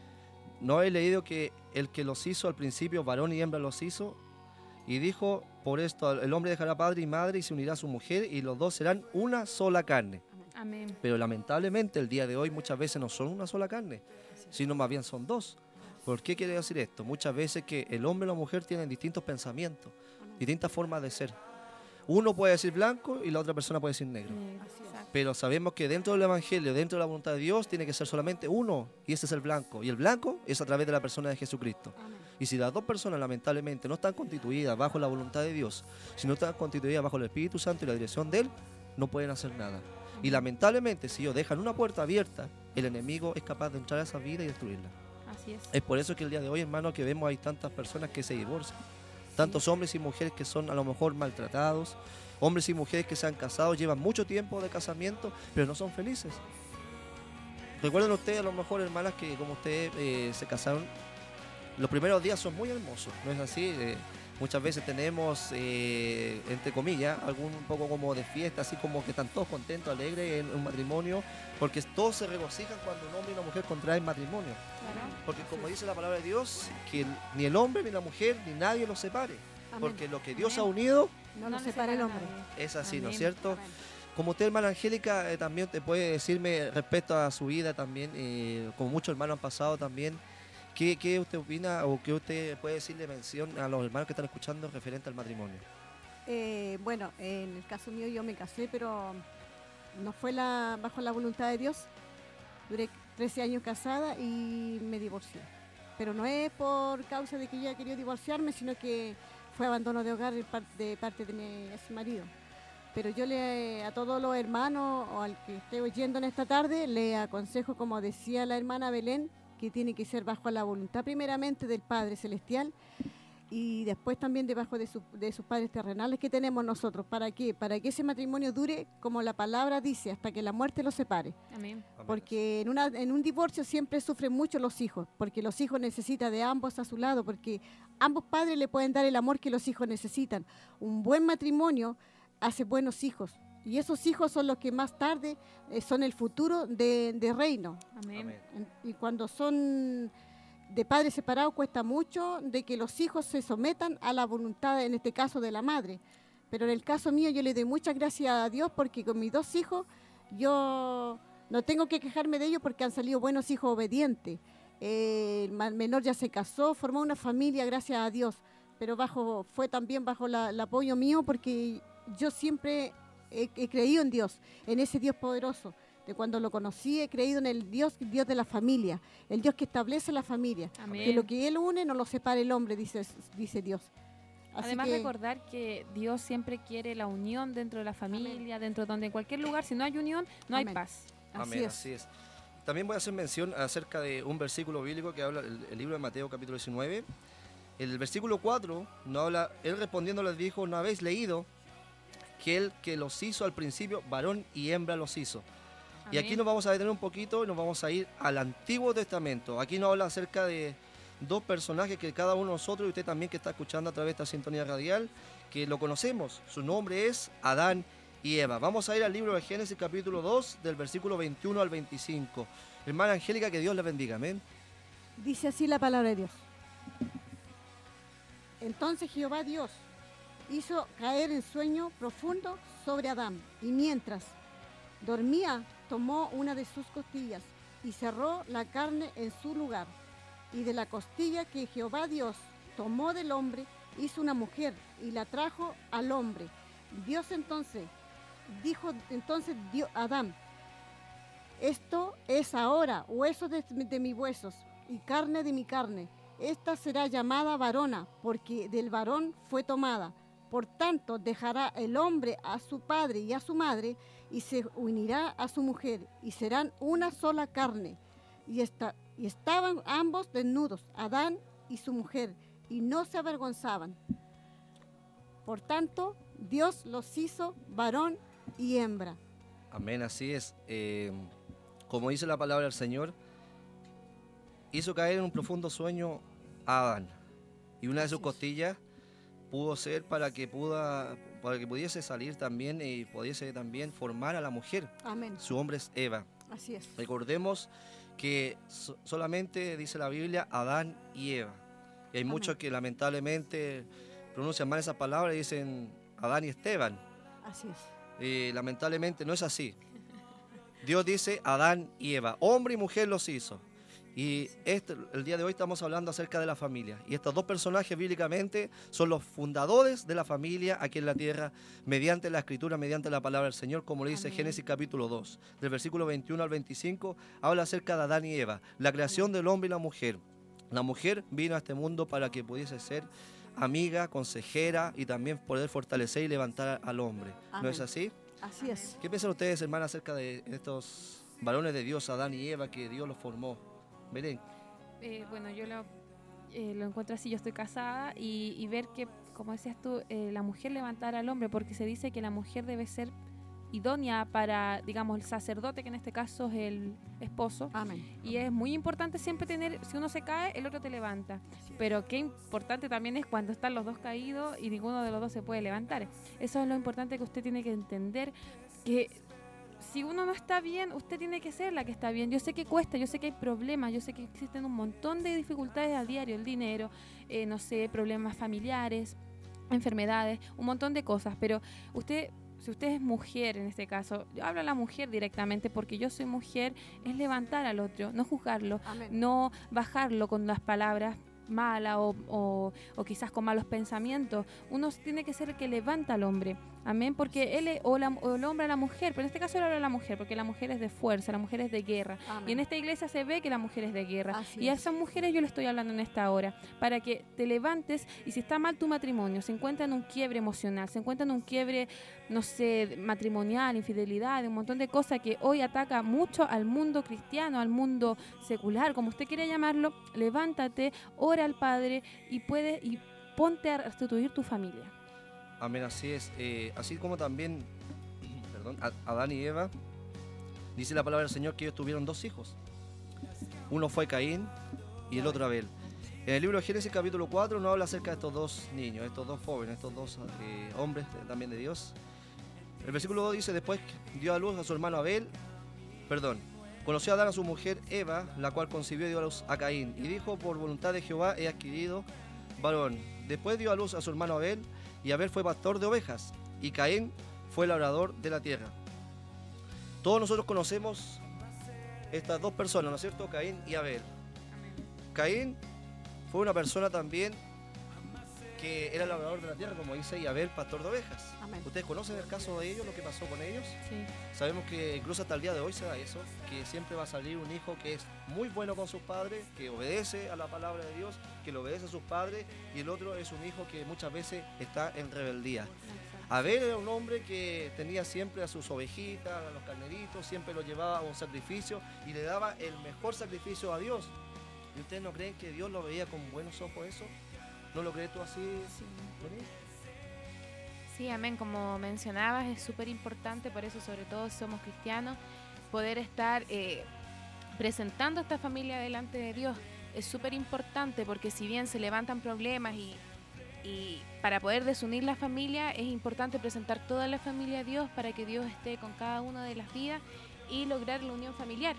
no he leído que el que los hizo al principio, varón y hembra los hizo, y dijo, por esto el hombre dejará padre y madre y se unirá a su mujer, y los dos serán una sola carne. Amén. Pero lamentablemente el día de hoy muchas veces no son una sola carne, sino más bien son dos. ¿Por qué quiere decir esto? Muchas veces que el hombre y la mujer tienen distintos pensamientos, distintas formas de ser. Uno puede decir blanco y la otra persona puede decir negro. Pero sabemos que dentro del Evangelio, dentro de la voluntad de Dios, tiene que ser solamente uno, y ese es el blanco. Y el blanco es a través de la persona de Jesucristo. Y si las dos personas lamentablemente no están constituidas bajo la voluntad de Dios, si no están constituidas bajo el Espíritu Santo y la dirección de Él, no pueden hacer nada. Y lamentablemente, si ellos dejan una puerta abierta, el enemigo es capaz de entrar a esa vida y destruirla. Así es. Es por eso que el día de hoy, hermano, que vemos hay tantas personas que se divorcian. Tantos hombres y mujeres que son a lo mejor maltratados, hombres y mujeres que se han casado, llevan mucho tiempo de casamiento, pero no son felices. Recuerden ustedes a lo mejor, hermanas, que como ustedes eh, se casaron, los primeros días son muy hermosos, ¿no es así? Eh, muchas veces tenemos, eh, entre comillas, algún un poco como de fiesta, así como que están todos contentos, alegres en un matrimonio, porque todos se regocijan cuando un hombre y una mujer contraen matrimonio. Claro. Porque como dice la palabra de Dios, que ni el hombre ni la mujer ni nadie los separe. Amén. Porque lo que Dios Amén. ha unido No nos le separa el separa hombre. nadie. es así, ¿no es Amén. cierto? Amén. Como usted, hermana Angélica, eh, también te puede decirme respecto a su vida también, eh, como muchos hermanos han pasado también, ¿qué, qué usted opina o qué usted puede decirle mención a los hermanos que están escuchando referente al matrimonio? Eh, bueno, en el caso mío yo me casé, pero no fue la, bajo la voluntad de Dios. Duré trece años casada y me divorcié. Pero no es por causa de que yo haya querido divorciarme, sino que fue abandono de hogar de par- de parte de mi ex marido. Pero yo le a todos los hermanos o al que esté oyendo en esta tarde, le aconsejo, como decía la hermana Belén, que tiene que ser bajo la voluntad primeramente del Padre Celestial y después también debajo de, su- de sus padres terrenales que tenemos nosotros. ¿Para qué? Para que ese matrimonio dure, como la palabra dice, hasta que la muerte los separe. Amén. Porque en, una, en un divorcio siempre sufren mucho los hijos, porque los hijos necesitan de ambos a su lado, porque ambos padres le pueden dar el amor que los hijos necesitan. Un buen matrimonio hace buenos hijos, y esos hijos son los que más tarde eh, son el futuro de, de reino. Amén. Amén. En- Y cuando son de padres separados cuesta mucho de que los hijos se sometan a la voluntad, en este caso de la madre. Pero en el caso mío yo le doy muchas gracias a Dios porque con mis dos hijos yo no tengo que quejarme de ellos porque han salido buenos hijos obedientes. Eh, el ma- menor ya se casó, formó una familia, gracias a Dios. Pero bajo fue también bajo la- el apoyo mío porque yo siempre he, he creído en Dios, en ese Dios poderoso. De cuando lo conocí he creído en el Dios, Dios de la familia, el Dios que establece la familia. Amén. Que lo que Él une no lo separe el hombre, dice, dice Dios. Así Además, que, recordar que Dios siempre quiere la unión dentro de la familia, dentro de donde en cualquier lugar, si no hay unión, no hay Amén. paz. así Amén, es. así es. También voy a hacer mención acerca de un versículo bíblico que habla el, el libro de Mateo capítulo diecinueve. El versículo cuatro no habla, él respondiendo les dijo, ¿no habéis leído que él que los hizo al principio, varón y hembra los hizo? Y aquí Amén. nos vamos a detener un poquito y nos vamos a ir al Antiguo Testamento. Aquí nos habla acerca de dos personajes que cada uno de nosotros, y usted también que está escuchando a través de esta sintonía radial, que lo conocemos. Su nombre es Adán y Eva. Vamos a ir al libro de Génesis capítulo dos, del versículo veintiuno al veinticinco. Hermana Angélica, que Dios la bendiga. Amén. Dice así la palabra de Dios. Entonces Jehová Dios hizo caer el sueño profundo sobre Adán, y mientras dormía, tomó una de sus costillas y cerró la carne en su lugar. Y de la costilla que Jehová Dios tomó del hombre, hizo una mujer y la trajo al hombre. Dios entonces dijo entonces Dios, Adán, esto es ahora hueso de, de mis huesos y carne de mi carne. Esta será llamada varona, porque del varón fue tomada. Por tanto, dejará el hombre a su padre y a su madre, y se unirá a su mujer, y serán una sola carne. Y, esta, y estaban ambos desnudos, Adán y su mujer, y no se avergonzaban. Por tanto, Dios los hizo varón y hembra. Amén, así es. Eh, como dice la palabra del Señor, hizo caer en un profundo sueño a Adán. Y una de sus Así es. costillas pudo ser para que, puda, para que pudiese salir también y pudiese también formar a la mujer. Amén. Su nombre es Eva. Así es. Recordemos que so- solamente dice la Biblia Adán y Eva. Y hay Amén. muchos que lamentablemente pronuncian mal esas palabras y dicen Adán y Esteban. Así es. Eh, lamentablemente no es así. Dios dice Adán y Eva, hombre y mujer los hizo. Y este, el día de hoy estamos hablando acerca de la familia. Y estos dos personajes bíblicamente son los fundadores de la familia aquí en la tierra, mediante la escritura, mediante la palabra del Señor, como le dice Amén. Génesis capítulo dos, del versículo veintiuno al veinticinco, habla acerca de Adán y Eva, la creación del hombre y la mujer. La mujer vino a este mundo para que pudiese ser amiga, consejera y también poder fortalecer y levantar al hombre. ¿No Amén. es así? Así es. ¿Qué piensan ustedes, hermanas, acerca de estos varones de Dios, Adán y Eva, que Dios los formó? Belén. Eh, bueno, yo lo, eh, lo encuentro así, yo estoy casada y, y ver que, como decías tú, eh, la mujer levantar al hombre, porque se dice que la mujer debe ser idónea para, digamos, el sacerdote, que en este caso es el esposo. Amén. Y es muy importante siempre tener, si uno se cae, el otro te levanta. Pero qué importante también es cuando están los dos caídos y ninguno de los dos se puede levantar. Eso es lo importante que usted tiene que entender, que si uno no está bien, usted tiene que ser la que está bien. Yo sé que cuesta, yo sé que hay problemas, yo sé que existen un montón de dificultades a diario, el dinero, eh, no sé, problemas familiares, enfermedades, un montón de cosas, pero usted... Si usted es mujer en este caso, yo hablo a la mujer directamente porque yo soy mujer, es levantar al otro, no juzgarlo, Amén. no bajarlo con las palabras malas o, o, o quizás con malos pensamientos. Uno tiene que ser el que levanta al hombre, amén, porque él es, o, la, o el hombre a la mujer, pero en este caso le hablo a la mujer porque la mujer es de fuerza, la mujer es de guerra. Amén. Y en esta iglesia se ve que la mujer es de guerra. Así y a es. esas mujeres yo le estoy hablando en esta hora, para que te levantes y si está mal tu matrimonio, se encuentra en un quiebre emocional, se encuentra en un quiebre, no sé, matrimonial, infidelidad, un montón de cosas que hoy ataca mucho al mundo cristiano, al mundo secular, como usted quiera llamarlo, levántate, ora al Padre y puedes y ponte a restituir tu familia. Amén, así es. Eh, así como también, perdón, a- Adán y Eva, dice la palabra del Señor que ellos tuvieron dos hijos. Uno fue Caín y el otro Abel. En el libro de Génesis capítulo cuatro nos habla acerca de estos dos niños, estos dos jóvenes, estos dos eh, hombres de- también de Dios. El versículo dos dice, después dio a luz a su hermano Abel, perdón, conoció a Adán a su mujer Eva, la cual concibió y dio a luz a Caín. Y dijo, por voluntad de Jehová he adquirido varón. Después dio a luz a su hermano Abel, y Abel fue pastor de ovejas, y Caín fue labrador de la tierra. Todos nosotros conocemos estas dos personas, ¿no es cierto? Caín y Abel. Caín fue una persona también que era labrador de la tierra, como dice, y Abel pastor de ovejas. Amén. ¿Ustedes conocen el caso de ellos, lo que pasó con ellos? Sí. Sabemos que incluso hasta el día de hoy se da eso, que siempre va a salir un hijo que es muy bueno con sus padres, que obedece a la palabra de Dios, que le obedece a sus padres, y el otro es un hijo que muchas veces está en rebeldía. Abel era un hombre que tenía siempre a sus ovejitas, a los carneritos, siempre los llevaba a un sacrificio y le daba el mejor sacrificio a Dios. ¿Y ustedes no creen que Dios lo veía con buenos ojos eso? ¿No lo crees tú así, Bonnie? Sí, amén. Como mencionabas, es súper importante, por eso sobre todo si somos cristianos, poder estar eh, presentando a esta familia delante de Dios. Es súper importante porque si bien se levantan problemas y, y para poder desunir la familia, es importante presentar toda la familia a Dios para que Dios esté con cada una de las vidas y lograr la unión familiar.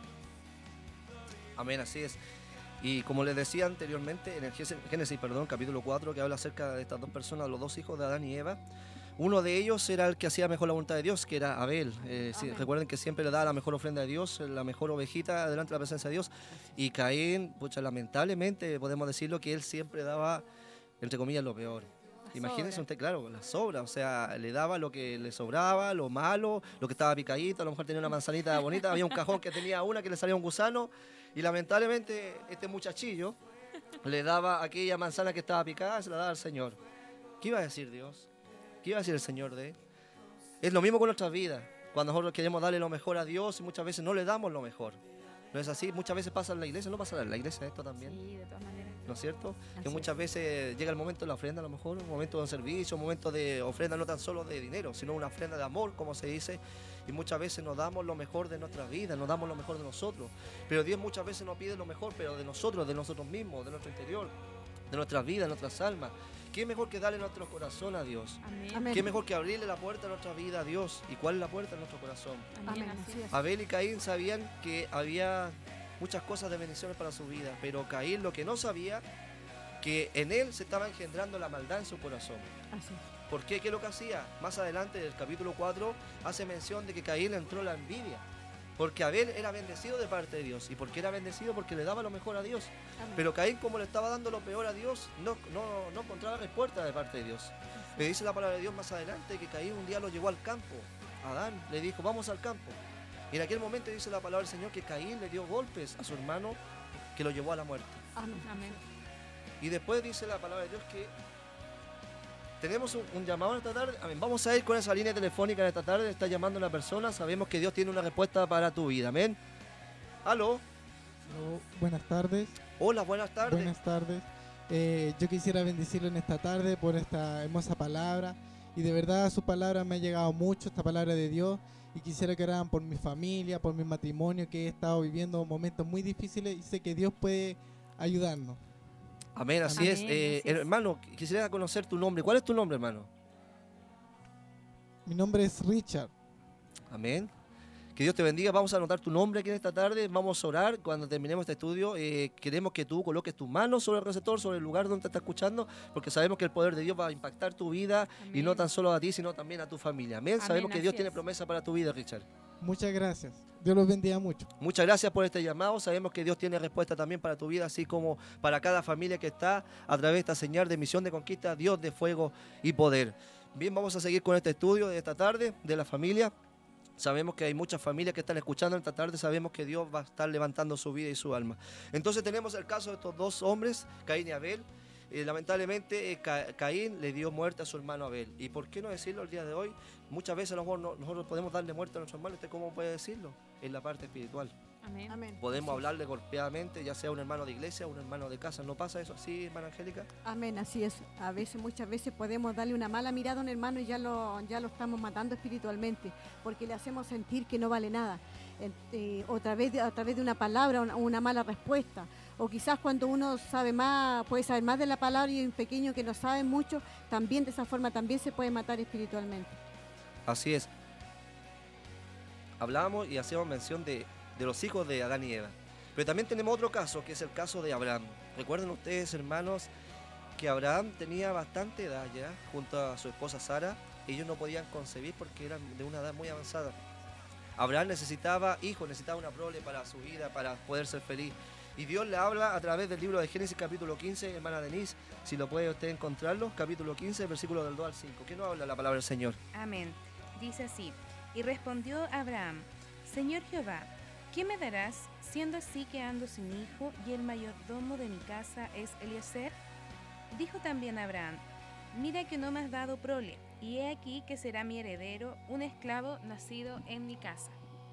Amén, así es. Y como les decía anteriormente, en el Génesis, perdón, capítulo cuatro, que habla acerca de estas dos personas, los dos hijos de Adán y Eva, uno de ellos era el que hacía mejor la voluntad de Dios, que era Abel. Eh, sí, recuerden que siempre le daba la mejor ofrenda de Dios, la mejor ovejita delante de la presencia de Dios. Y Caín, pucha, lamentablemente podemos decirlo que él siempre daba, entre comillas, lo peor. Imagínense sobra. usted, claro, la sobra, o sea, le daba lo que le sobraba, lo malo, lo que estaba picadito, a lo mejor tenía una manzanita bonita, había un cajón que tenía una que le salía un gusano, y lamentablemente este muchachillo le daba aquella manzana que estaba picada, se la daba al Señor. ¿Qué iba a decir Dios? ¿Qué iba a decir el Señor de él? Es lo mismo con nuestras vidas, cuando nosotros queremos darle lo mejor a Dios y muchas veces no le damos lo mejor. ¿No es así? Muchas veces pasa en la iglesia, ¿no pasa en la iglesia esto también? Sí, de todas maneras. ¿No es cierto? Que Así muchas veces llega el momento de la ofrenda, a lo mejor, un momento de un servicio, un momento de ofrenda no tan solo de dinero, sino una ofrenda de amor, como se dice, y muchas veces nos damos lo mejor de nuestra vida, nos damos lo mejor de nosotros, pero Dios muchas veces nos pide lo mejor, pero de nosotros, de nosotros mismos, de nuestro interior, de nuestras vidas, de nuestras almas. ¿Qué mejor que darle nuestro corazón a Dios? Amén. Amén. ¿Qué mejor que abrirle la puerta a nuestra vida a Dios? ¿Y cuál es la puerta? Nuestro corazón. Amén. Amén. Así Así es. Abel y Caín sabían que había muchas cosas de bendiciones para su vida, pero Caín lo que no sabía, que en él se estaba engendrando la maldad en su corazón. Así es. ¿Por qué? ¿Qué es lo que hacía? Más adelante, del capítulo cuatro, hace mención de que Caín le entró la envidia. Porque Abel era bendecido de parte de Dios. ¿Y por qué era bendecido? Porque le daba lo mejor a Dios. Amén. Pero Caín, como le estaba dando lo peor a Dios, no, no, no encontraba respuesta de parte de Dios. Le dice la palabra de Dios más adelante que Caín un día lo llevó al campo. Adán le dijo, vamos al campo. Y en aquel momento dice la palabra del Señor que Caín le dio golpes a su hermano que lo llevó a la muerte. Amén. Amén. Y después dice la palabra de Dios que Tenemos un, un llamado esta tarde. Amén. Vamos a ir con esa línea telefónica en esta tarde. Está llamando una persona. Sabemos que Dios tiene una respuesta para tu vida. Amén. Aló. Aló, buenas tardes. Hola, buenas tardes. Buenas tardes. Eh, yo quisiera bendecirlo en esta tarde por esta hermosa palabra. Y de verdad su palabra me ha llegado mucho, esta palabra de Dios. Y quisiera que oraran por mi familia, por mi matrimonio, que he estado viviendo momentos muy difíciles y sé que Dios puede ayudarnos. Amén, así Amén, es. Eh, así es. Hermano, quisiera conocer tu nombre. ¿Cuál es tu nombre, hermano? Mi nombre es Richard. Amén. Que Dios te bendiga. Vamos a anotar tu nombre aquí en esta tarde. Vamos a orar. Cuando terminemos este estudio, eh, queremos que tú coloques tus manos sobre el receptor, sobre el lugar donde te está escuchando, porque sabemos que el poder de Dios va a impactar tu vida y no Amén. tan solo a ti, sino también a tu familia. Amén. Amén, Sabemos que así Dios tiene es. promesa para tu vida, Richard. Muchas gracias. Dios los bendiga mucho. Muchas gracias por este llamado. Sabemos que Dios tiene respuesta también para tu vida, así como para cada familia que está a través de esta señal de misión de conquista, Dios de fuego y poder. Bien, vamos a seguir con este estudio de esta tarde de la familia. Sabemos que hay muchas familias que están escuchando esta tarde. Sabemos que Dios va a estar levantando su vida y su alma. Entonces tenemos el caso de estos dos hombres, Caín y Abel. Eh, lamentablemente eh, Ca- Caín le dio muerte a su hermano Abel. ¿Y por qué no decirlo el día de hoy? Muchas veces a lo mejor no- nosotros podemos darle muerte a nuestro hermano. ¿Usted cómo puede decirlo? En la parte espiritual. Amén. Amén. Podemos Así es. hablarle golpeadamente, ya sea un hermano de iglesia o un hermano de casa. ¿No pasa eso así, hermana Angélica? Amén, así es. A veces, muchas veces podemos darle una mala mirada a un hermano y ya lo, ya lo estamos matando espiritualmente, porque le hacemos sentir que no vale nada. En- eh, o a través, de, a través de una palabra, una, una mala respuesta. O quizás cuando uno sabe más, puede saber más de la palabra y hay un pequeño que no sabe mucho, también de esa forma también se puede matar espiritualmente. Así es. Hablábamos y hacíamos mención de, de los hijos de Adán y Eva. Pero también tenemos otro caso, que es el caso de Abraham. Recuerden ustedes, hermanos, que Abraham tenía bastante edad ya, junto a su esposa Sara. Ellos no podían concebir porque eran de una edad muy avanzada. Abraham necesitaba hijos, necesitaba una prole para su vida, para poder ser feliz. Y Dios le habla a través del libro de Génesis capítulo quince, hermana Denise, si lo puede usted encontrarlo, capítulo quince, versículo del dos al cinco. ¿Qué nos habla la palabra del Señor? Amén. Dice así, y respondió Abraham, Señor Jehová, ¿qué me darás, siendo así que ando sin hijo y el mayordomo de mi casa es Eliezer? Dijo también Abraham, mira que no me has dado prole, y he aquí que será mi heredero un esclavo nacido en mi casa.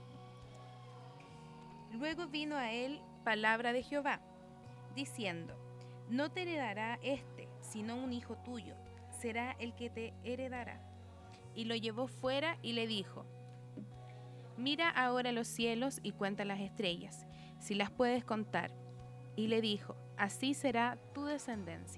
Luego vino a él palabra de Jehová, diciendo, no te heredará este, sino un hijo tuyo, será el que te heredará. Y lo llevó fuera y le dijo, mira ahora los cielos y cuenta las estrellas, si las puedes contar. Y le dijo, así será tu descendencia.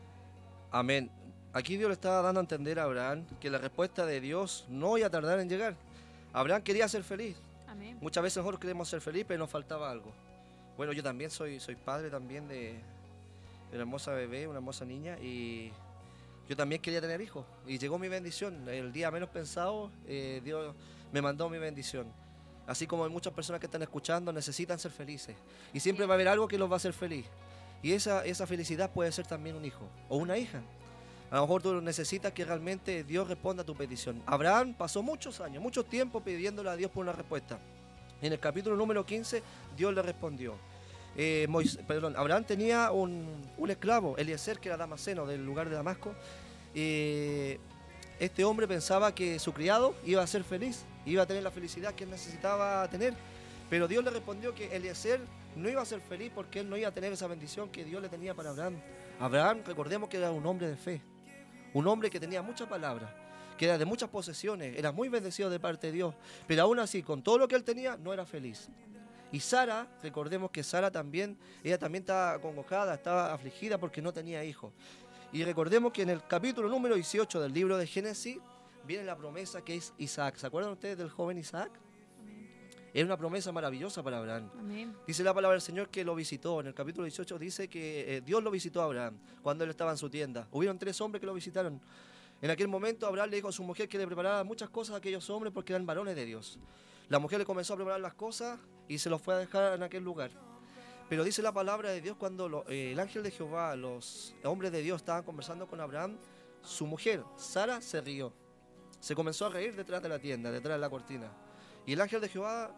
Amén. Aquí Dios le estaba dando a entender a Abraham que la respuesta de Dios no iba a tardar en llegar. Abraham quería ser feliz. Amén. Muchas veces nosotros queremos ser feliz, pero nos faltaba algo. Bueno, yo también soy, soy padre también de, de una hermosa bebé, una hermosa niña, y yo también quería tener hijos. Y llegó mi bendición. El día menos pensado, eh, Dios me mandó mi bendición. Así como hay muchas personas que están escuchando, necesitan ser felices. Y siempre va a haber algo que los va a hacer feliz. Y esa, esa felicidad puede ser también un hijo o una hija. A lo mejor tú necesitas que realmente Dios responda a tu petición. Abraham pasó muchos años, mucho tiempo pidiéndole a Dios por una respuesta. En el capítulo número quince, Dios le respondió. Eh, Moisés, perdón, Abraham tenía un, un esclavo, Eliezer, que era damasceno del lugar de Damasco. Eh, este hombre pensaba que su criado iba a ser feliz, iba a tener la felicidad que él necesitaba tener. Pero Dios le respondió que Eliezer no iba a ser feliz porque él no iba a tener esa bendición que Dios le tenía para Abraham. Abraham, recordemos que era un hombre de fe, un hombre que tenía muchas palabras, que era de muchas posesiones, era muy bendecido de parte de Dios, pero aún así, con todo lo que él tenía, no era feliz. Y Sara, recordemos que Sara también, ella también estaba congojada, estaba afligida porque no tenía hijos. Y recordemos que en el capítulo número dieciocho del libro de Génesis, viene la promesa que es Isaac. ¿Se acuerdan ustedes del joven Isaac? Era una promesa maravillosa para Abraham. Amén. Dice la palabra del Señor que lo visitó. En el capítulo dieciocho dice que eh, Dios lo visitó a Abraham cuando él estaba en su tienda. Hubieron tres hombres que lo visitaron. En aquel momento Abraham le dijo a su mujer que le preparara muchas cosas a aquellos hombres porque eran varones de Dios. La mujer le comenzó a preparar las cosas y se los fue a dejar en aquel lugar. Pero dice la palabra de Dios cuando lo, eh, el ángel de Jehová, los hombres de Dios estaban conversando con Abraham, su mujer, Sara, se rió. Se comenzó a reír detrás de la tienda, detrás de la cortina. Y el ángel de Jehová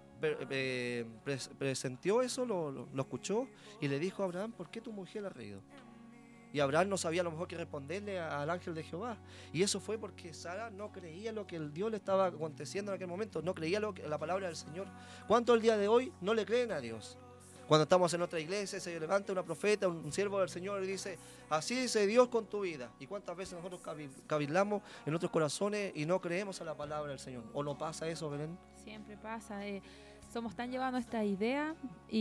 eh, presentió eso, lo, lo, lo escuchó y le dijo a Abraham, ¿por qué tu mujer ha reído? Y Abraham no sabía a lo mejor qué responderle a- al ángel de Jehová. Y eso fue porque Sara no creía lo que el Dios le estaba aconteciendo en aquel momento, no creía lo que, la palabra del Señor. ¿Cuántos el día de hoy no le creen a Dios? Cuando estamos en nuestra iglesia, se levanta una profeta, un, un siervo del Señor y dice, así dice Dios con tu vida. ¿Y cuántas veces nosotros cabil- cavilamos en nuestros corazones y no creemos a la palabra del Señor? ¿O no pasa eso, Belén? Siempre pasa. eh, somos tan llevados a nuestra idea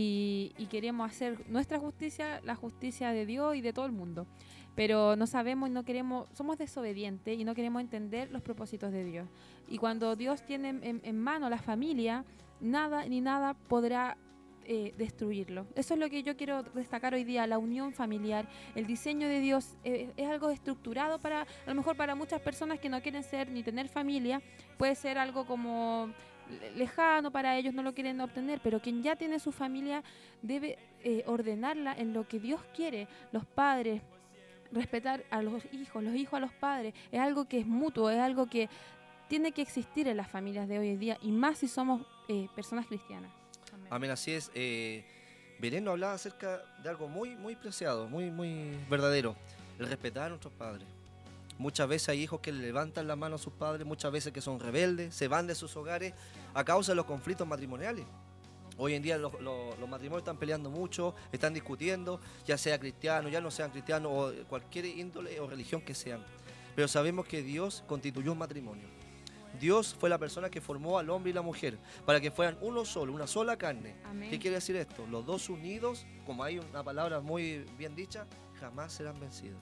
y, y queremos hacer nuestra justicia, la justicia de Dios y de todo el mundo. Pero no sabemos y no queremos, somos desobedientes y no queremos entender los propósitos de Dios. Y cuando Dios tiene en, en mano la familia, nada ni nada podrá eh, destruirlo. Eso es lo que yo quiero destacar hoy día, la unión familiar. El diseño de Dios eh, es algo estructurado para, a lo mejor para muchas personas que no quieren ser ni tener familia, puede ser algo como le- lejano para ellos, no lo quieren obtener, pero quien ya tiene su familia debe eh, ordenarla en lo que Dios quiere. Los padres, respetar a los hijos, los hijos a los padres, es algo que es mutuo, es algo que tiene que existir en las familias de hoy en día, y más si somos eh, personas cristianas. Amén, así es. Eh, Belén nos hablaba acerca de algo muy, muy preciado, muy, muy verdadero, el respetar a nuestros padres. Muchas veces hay hijos que le levantan la mano a sus padres, muchas veces que son rebeldes, se van de sus hogares a causa de los conflictos matrimoniales. Hoy en día los, los- los matrimonios están peleando mucho, están discutiendo, ya sea cristiano, ya no sean cristianos, o cualquier índole o religión que sean. Pero sabemos que Dios constituyó un matrimonio. Dios fue la persona que formó al hombre y la mujer para que fueran uno solo, una sola carne. Amén. ¿Qué quiere decir esto? Los dos unidos, como hay una palabra muy bien dicha, jamás serán vencidos.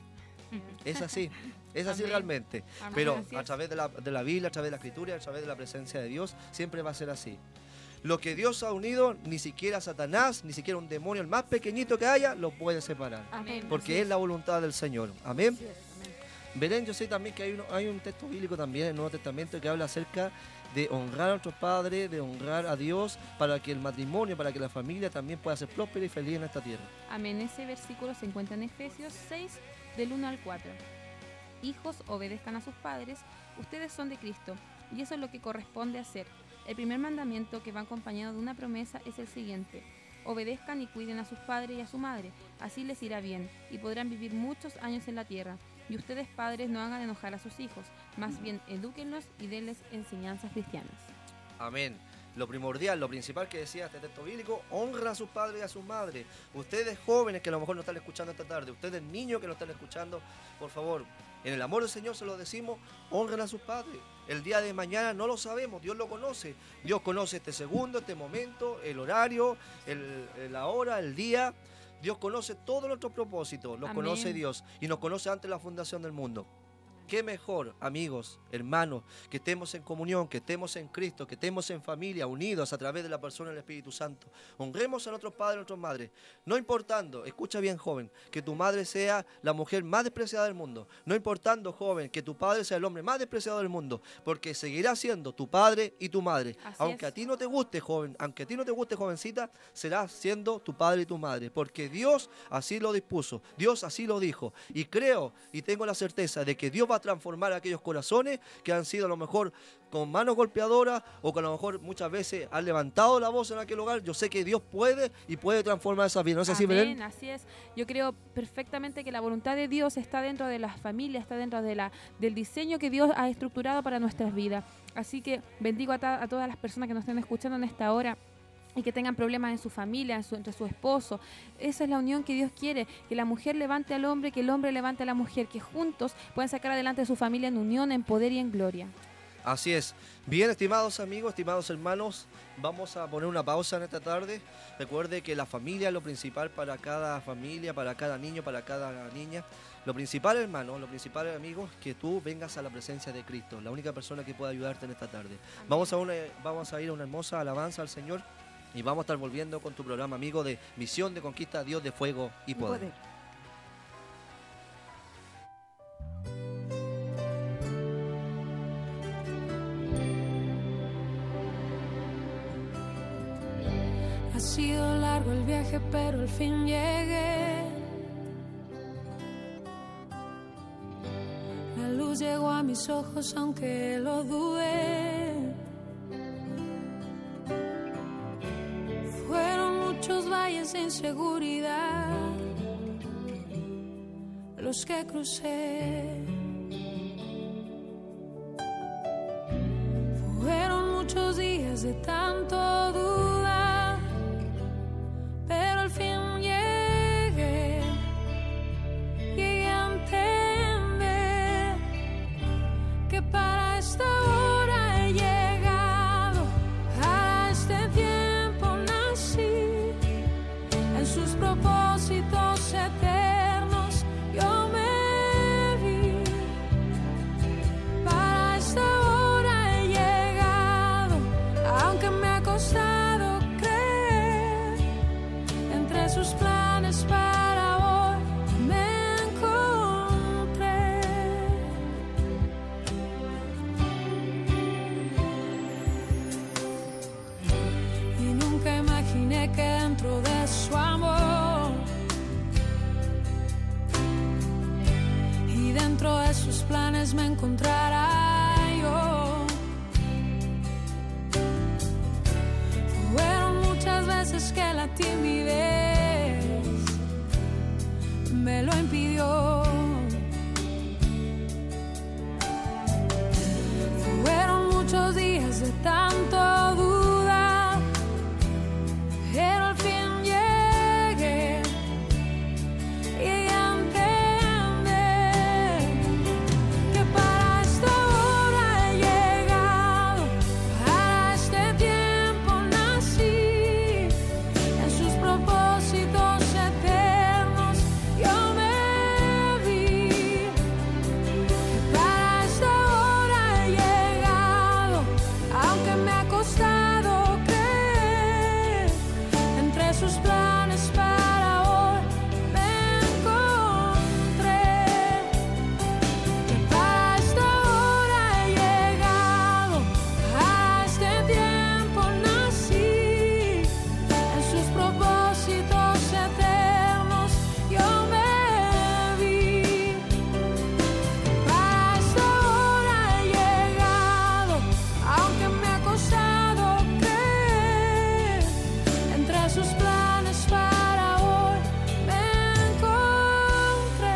Es así, es así Amén. realmente. Amén, Pero así a es. través de la, de la Biblia, a través de la Escritura, a través de la presencia de Dios, siempre va a ser así. Lo que Dios ha unido, ni siquiera Satanás, ni siquiera un demonio, el más pequeñito que haya, lo puede separar. Amén. Porque Así es la voluntad del Señor. Amén. Así es, amén. Belén, yo sé también que hay, uno- hay un texto bíblico también en el Nuevo Testamento que habla acerca de honrar a nuestros padres, de honrar a Dios, para que el matrimonio, para que la familia también pueda ser próspera y feliz en esta tierra. Amén. Ese versículo se encuentra en Efesios seis, del uno al cuatro. Hijos, obedezcan a sus padres, ustedes son de Cristo, y eso es lo que corresponde hacer. El primer mandamiento, que va acompañado de una promesa, es el siguiente: obedezcan y cuiden a sus padres y a su madre, así les irá bien, y podrán vivir muchos años en la tierra. Y ustedes, padres, no hagan enojar a sus hijos, más bien edúquenlos y denles enseñanzas cristianas. Amén. Lo primordial, lo principal que decía este texto bíblico, honra a sus padres y a sus madres. Ustedes jóvenes que a lo mejor no están escuchando esta tarde, ustedes niños que no están escuchando, por favor, en el amor del Señor se lo decimos, honren a sus padres. El día de mañana no lo sabemos, Dios lo conoce. Dios conoce este segundo, este momento, el horario, el, la hora, el día. Dios conoce todos nuestros propósitos, los Amén. conoce Dios y nos conoce antes de la fundación del mundo. Qué mejor, amigos, hermanos, que estemos en comunión, que estemos en Cristo, que estemos en familia, unidos a través de la persona del Espíritu Santo. Honremos a nuestros padres y a nuestras madres, no importando, escucha bien, joven, que tu madre sea la mujer más despreciada del mundo, no importando, joven, que tu padre sea el hombre más despreciado del mundo, porque seguirá siendo tu padre y tu madre. Así Aunque es. a ti no te guste, joven, aunque a ti no te guste, jovencita, será siendo tu padre y tu madre, porque Dios así lo dispuso, Dios así lo dijo, y creo y tengo la certeza de que Dios va a transformar aquellos corazones que han sido a lo mejor con manos golpeadoras o que a lo mejor muchas veces han levantado la voz en aquel hogar. Yo sé que Dios puede y puede transformar esa vida. ¿No es así, Amén, Belén? así es. Yo creo perfectamente que la voluntad de Dios está dentro de las familias, está dentro de la, del diseño que Dios ha estructurado para nuestras vidas. Así que bendigo a, ta- a todas las personas que nos estén escuchando en esta hora y que tengan problemas en su familia, en su, entre su esposo. Esa es la unión que Dios quiere, que la mujer levante al hombre, que el hombre levante a la mujer, que juntos puedan sacar adelante a su familia en unión, en poder y en gloria. Así es. Bien, estimados amigos, estimados hermanos, vamos a poner una pausa en esta tarde. Recuerde que la familia es lo principal para cada familia, para cada niño, para cada niña. Lo principal, hermano, lo principal, amigos, que tú vengas a la presencia de Cristo, la única persona que puede ayudarte en esta tarde. Vamos a, una, vamos a ir a una hermosa alabanza al Señor y vamos a estar volviendo con tu programa, amigo, de Misión de Conquista, Dios de Fuego y Y Poder. poder. Ha sido largo el viaje, pero al fin llegué. La luz llegó a mis ojos, aunque lo dudé. Fueron muchos valles de inseguridad los que crucé. Fueron muchos días de tanto dudar, pero al fin llegué, llegué a entender que para esta hora he llegado, a este tiempo nací, en sus propósitos eternos yo me vi. Para esta hora he llegado, aunque me ha costado creer, entre sus planes para hoy me encontré. Y nunca imaginé que dentro de su amor y dentro de sus planes me encontrara yo. Fueron muchas veces que la timidez me lo impidió. Fueron muchos días de tanto dudar, pero al fin llegué, llegué a entender que para esta hora he llegado, para este tiempo nací, en sus propósitos eternos yo me vi. Para esta hora he llegado, aunque me ha costado creer, entre sus planes para hoy me encontré. Que para esta hora he llegado, a este tiempo nací, en sus propósitos eternos yo me vi. Para esta hora he llegado, aunque me ha costado creer, entre sus planes para hoy me encontré.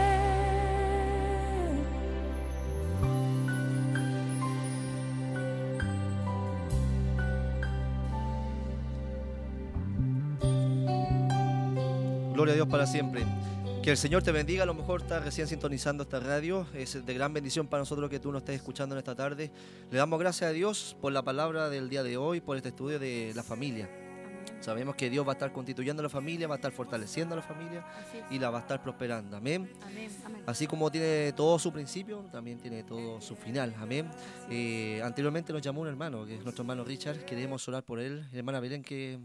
Gloria a Dios para siempre. Que el Señor te bendiga. A lo mejor estás recién sintonizando esta radio. Es de gran bendición para nosotros que tú nos estés escuchando en esta tarde. Le damos gracias a Dios por la palabra del día de hoy, por este estudio de la familia. Sabemos que Dios va a estar constituyendo la familia, va a estar fortaleciendo a la familia Así es. y la va a estar prosperando. Amén. Amén. Amén. Así como tiene todo su principio, también tiene todo su final. Amén. Eh, anteriormente nos llamó un hermano, que es nuestro hermano Richard. Queremos orar por él. Hermana Belén, que,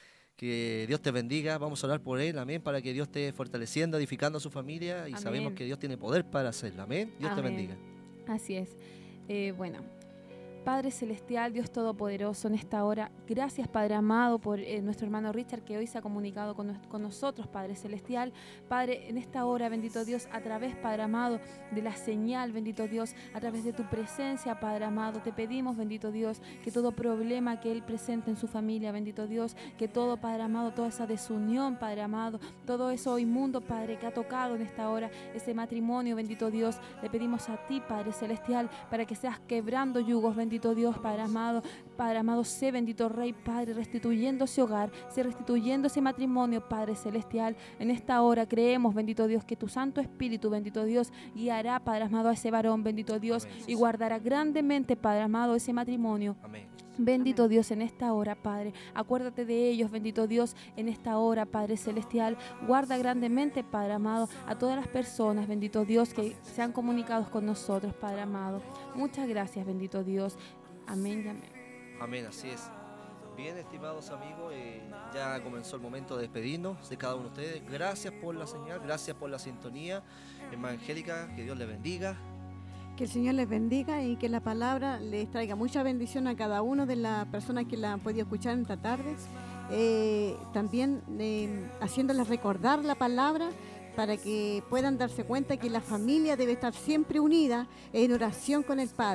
que Dios te bendiga. Vamos a orar por él. Amén. Para que Dios esté fortaleciendo, edificando a su familia. Y Amén. sabemos que Dios tiene poder para hacerlo. Amén. Dios te Amén. bendiga. Así es. Eh, bueno, Padre Celestial, Dios Todopoderoso, en esta hora, gracias Padre amado por eh, nuestro hermano Richard que hoy se ha comunicado con, nos- con nosotros, Padre Celestial. Padre, en esta hora, bendito Dios, a través, Padre amado, de la señal, bendito Dios, a través de tu presencia, Padre amado, te pedimos, bendito Dios, que todo problema que Él presente en su familia, bendito Dios, que todo, Padre amado, toda esa desunión, Padre amado, todo eso inmundo, Padre, que ha tocado en esta hora ese matrimonio, bendito Dios, le pedimos a ti, Padre Celestial, para que seas quebrando yugos, bendito Dios, Padre amado, Padre amado, sé bendito Rey, Padre, restituyendo ese hogar, sé restituyendo ese matrimonio, Padre Celestial. En esta hora creemos, bendito Dios, que tu Santo Espíritu, bendito Dios, guiará, Padre amado, a ese varón, bendito Dios, Amén. y guardará grandemente, Padre amado, ese matrimonio. Amén. Bendito Dios, en esta hora, Padre, acuérdate de ellos, bendito Dios, en esta hora, Padre Celestial, guarda grandemente, Padre amado, a todas las personas, bendito Dios, que se han comunicado con nosotros, Padre amado. Muchas gracias, bendito Dios. Amén y amén. Amén, así es. Bien, estimados amigos, eh, ya comenzó el momento de despedirnos de cada uno de ustedes. Gracias por la señal, gracias por la sintonía. Hermana Angélica, que Dios les bendiga. Que el Señor les bendiga y que la palabra les traiga mucha bendición a cada uno de las personas que la han podido escuchar en esta tarde. Eh, también eh, haciéndoles recordar la palabra para que puedan darse cuenta que la familia debe estar siempre unida en oración con el Padre.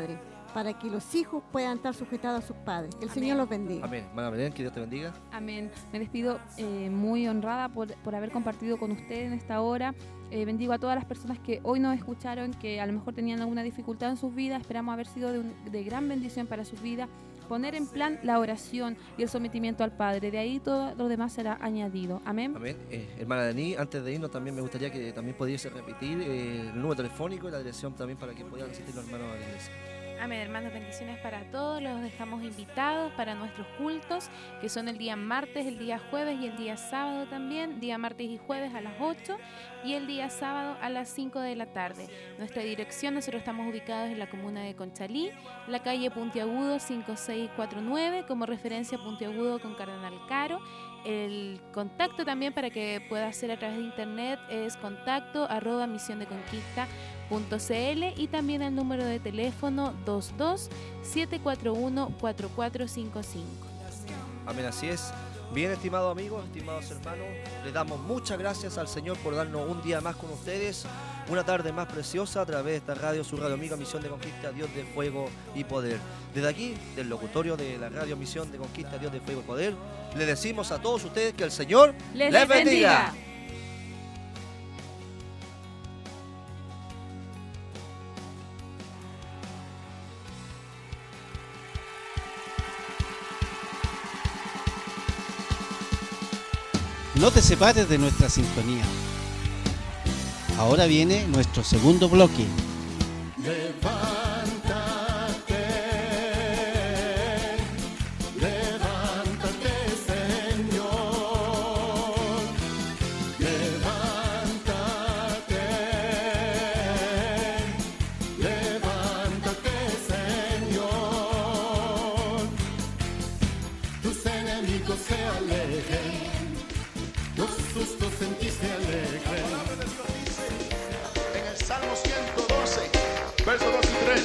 para que los hijos puedan estar sujetados a sus padres. Que el Amén. Señor los bendiga. Amén. Hermana Belén, que Dios te bendiga. Amén. Me despido eh, muy honrada por, por haber compartido con usted en esta hora. Eh, bendigo a todas las personas que hoy nos escucharon, que a lo mejor tenían alguna dificultad en sus vidas. Esperamos haber sido de, un, de gran bendición para sus vidas. Poner en plan la oración y el sometimiento al Padre. De ahí todo lo demás será añadido. Amén. Amén. Eh, hermana Dani, antes de irnos también me gustaría que también pudiese repetir eh, el número telefónico y la dirección también para que puedan asistir los hermanos a la iglesia. Amén, hermanos, bendiciones para todos. Los dejamos invitados para nuestros cultos, que son el día martes, el día jueves y el día sábado también. Día martes y jueves a las ocho y el día sábado a las cinco de la tarde. Nuestra dirección, nosotros estamos ubicados en la comuna de Conchalí, la calle Puntiagudo cinco seis cuatro nueve, como referencia Puntiagudo con Cardenal Caro. El contacto también para que pueda hacer a través de internet es contacto arroba misión de conquista punto c l y también el número de teléfono dos dos siete cuatro uno cuatro cuatro cinco cinco. Amén, así es. Bien, estimados amigos, estimados hermanos, les damos muchas gracias al Señor por darnos un día más con ustedes, una tarde más preciosa a través de esta radio, su radio amiga Misión de Conquista, Dios de Fuego y Poder. Desde aquí, del locutorio de la radio Misión de Conquista, Dios de Fuego y Poder, les decimos a todos ustedes que el Señor Les, les bendiga. bendiga. No te separes de nuestra sintonía. Ahora viene nuestro segundo bloque. Levántate, levántate, Señor. Levántate, levántate, Señor. Tus enemigos se alejen. Los sustos en ti se alegren. En el Salmo ciento doce, versos dos y tres.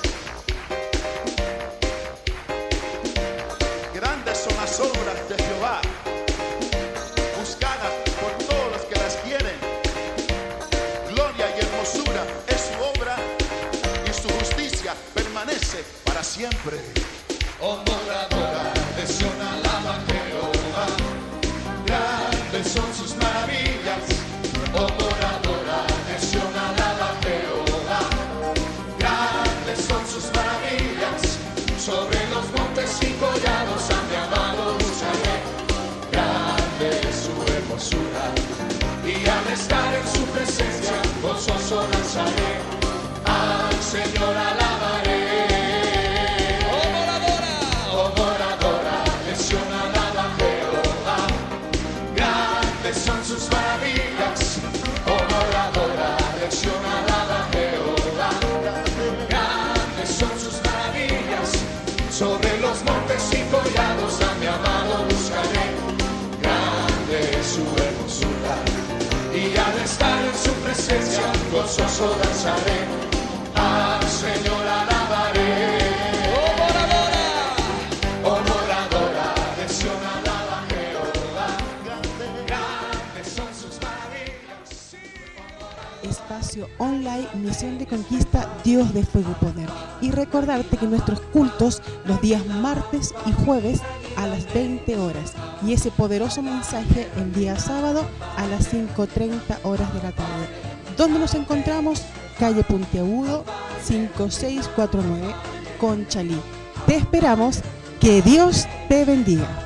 Grandes son las obras de Jehová, buscadas por todos los que las quieren. Gloria y hermosura es su obra, y su justicia permanece para siempre. Oh, moradora de Sión, alaba a Jehová. Grandes son sus maravillas, oh moradora de Sión, alaba a Jehová. Grandes son sus maravillas, sobre los montes y collados a mi amado buscaré. Grande es su hermosura, y al estar en su presencia, gozoso danzaré. Al Señor alabaré. Oh moradora, oh moradora de Sión, alaba a Jehová. Grandes son sus maravillas, oh moradora de Sión, alaba a Jehová. Grandes son sus maravillas, sobre los montes y collados a mi amado buscaré. Grande es su hermosura, y al estar en su presencia, gozoso danzaré. Al Señor alabaré. Oh moradora, oh moradora de Sión, alaba a Jehová. Grandes son sus maravillas. Espacio online Misión de Conquista, Dios de Fuego y Poder. Y recordarte que nuestros cultos los días martes y jueves a las veinte horas y ese poderoso mensaje el día sábado a las cinco treinta horas de la tarde. ¿Dónde nos encontramos? Calle Puntiagudo cinco seis cuatro nueve, Conchalí. Te esperamos. Que Dios te bendiga.